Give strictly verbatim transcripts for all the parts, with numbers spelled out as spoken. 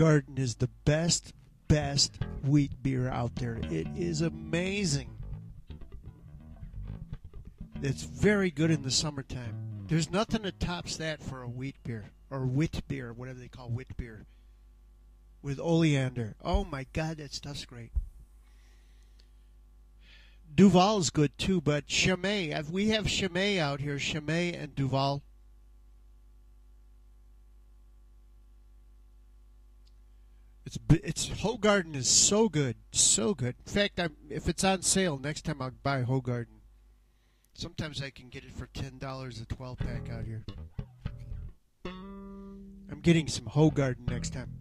Garden is the best, best wheat beer out there. It is amazing. It's very good in the summertime. There's nothing that tops that for a wheat beer, or wit beer, whatever they call wit beer, with oleander. Oh my God, that stuff's great. Duval is good too, but Chimay, we have Chimay out here, Chimay and Duval. It's it's Hoegaarden is so good, so good. In fact, I'm, if it's on sale next time, I'll buy Hoegaarden. Sometimes I can get it for ten dollars a twelve pack out here. I'm getting some Hoegaarden next time.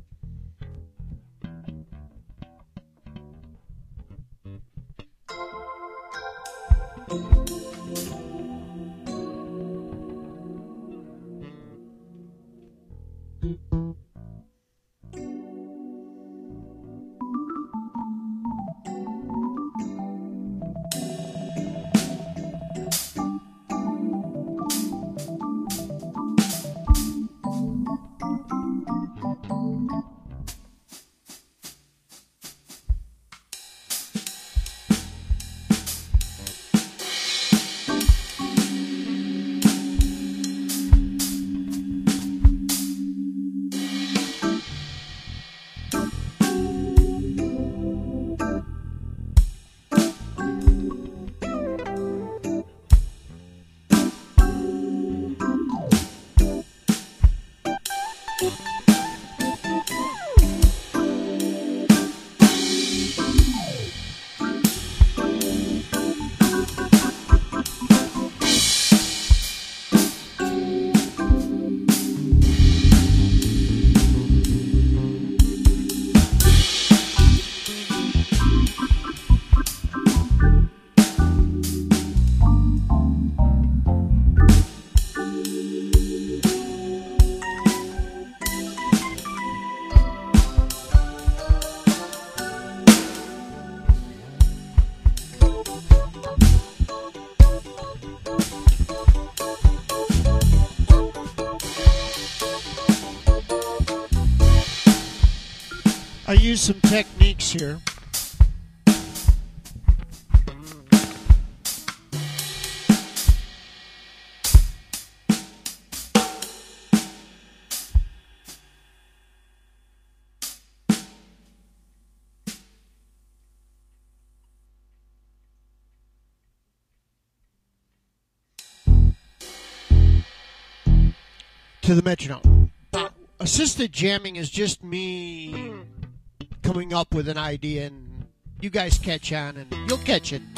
I use some techniques here. To the metronome. Assisted jamming is just me coming up with an idea, and you guys catch on, and you'll catch it.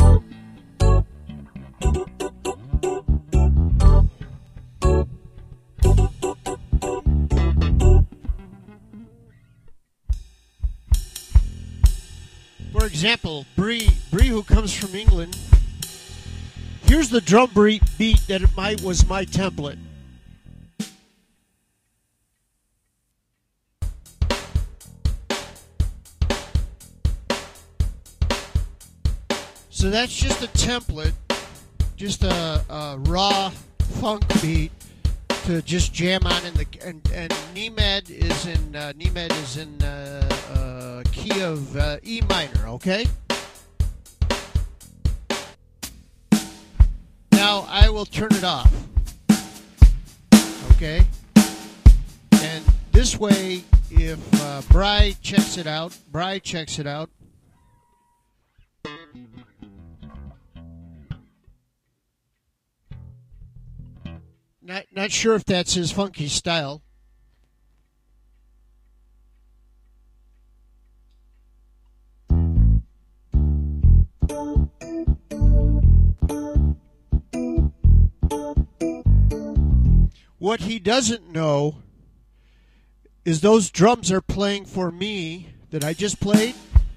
For example, Bree, Bree, who comes from England, here's the drum beat that it might was my template. So that's just a template, just a, a raw funk beat to just jam on in the and and Nemed is in uh, Nemed is in uh, uh, key of uh, E minor. Okay. Now I will turn it off. Okay. And this way, if uh, Bry checks it out, Bry checks it out. Not not sure if that's his funky style. What he doesn't know is those drums are playing for me that I just played.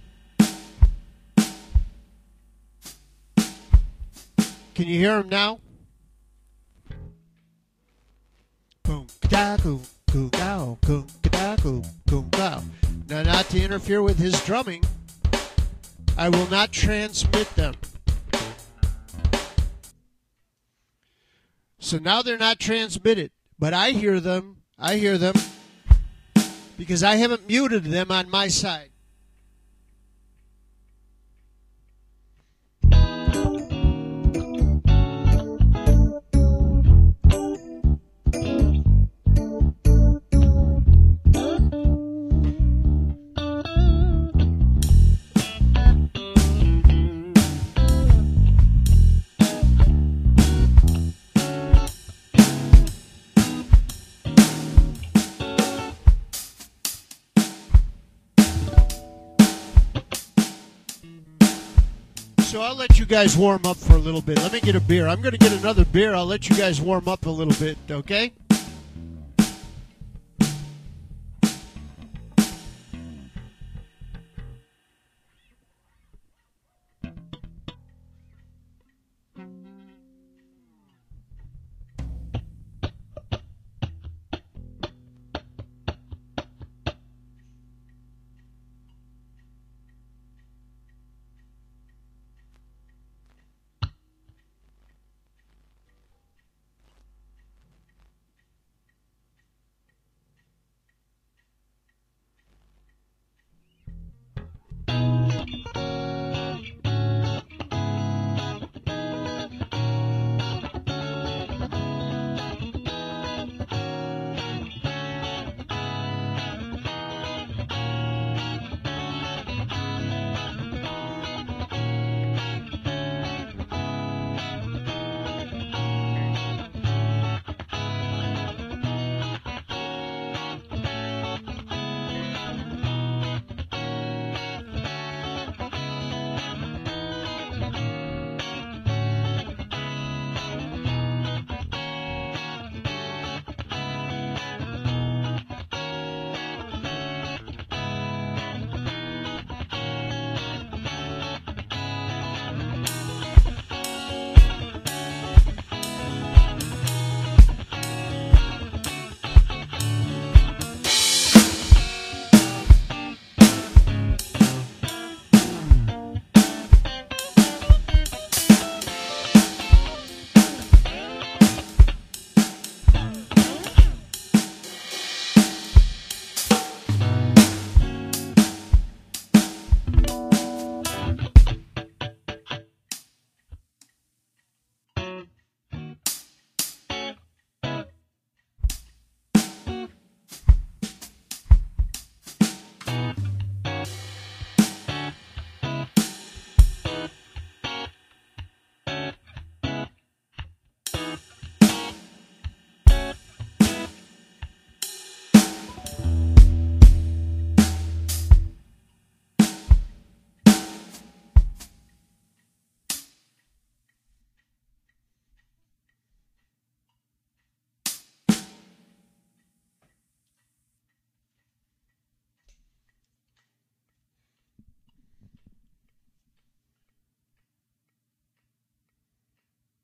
Can you hear him now? Boom, ka boom, boom, boom, boom, boom, boom, boom. Now, not to interfere with his drumming, I will not transmit them. So now they're not transmitted, but I hear them. I hear them. because I haven't muted them on my side. So I'll let you guys warm up for a little bit. Let me get a beer. I'm going to get another beer. I'll let you guys warm up a little bit, okay?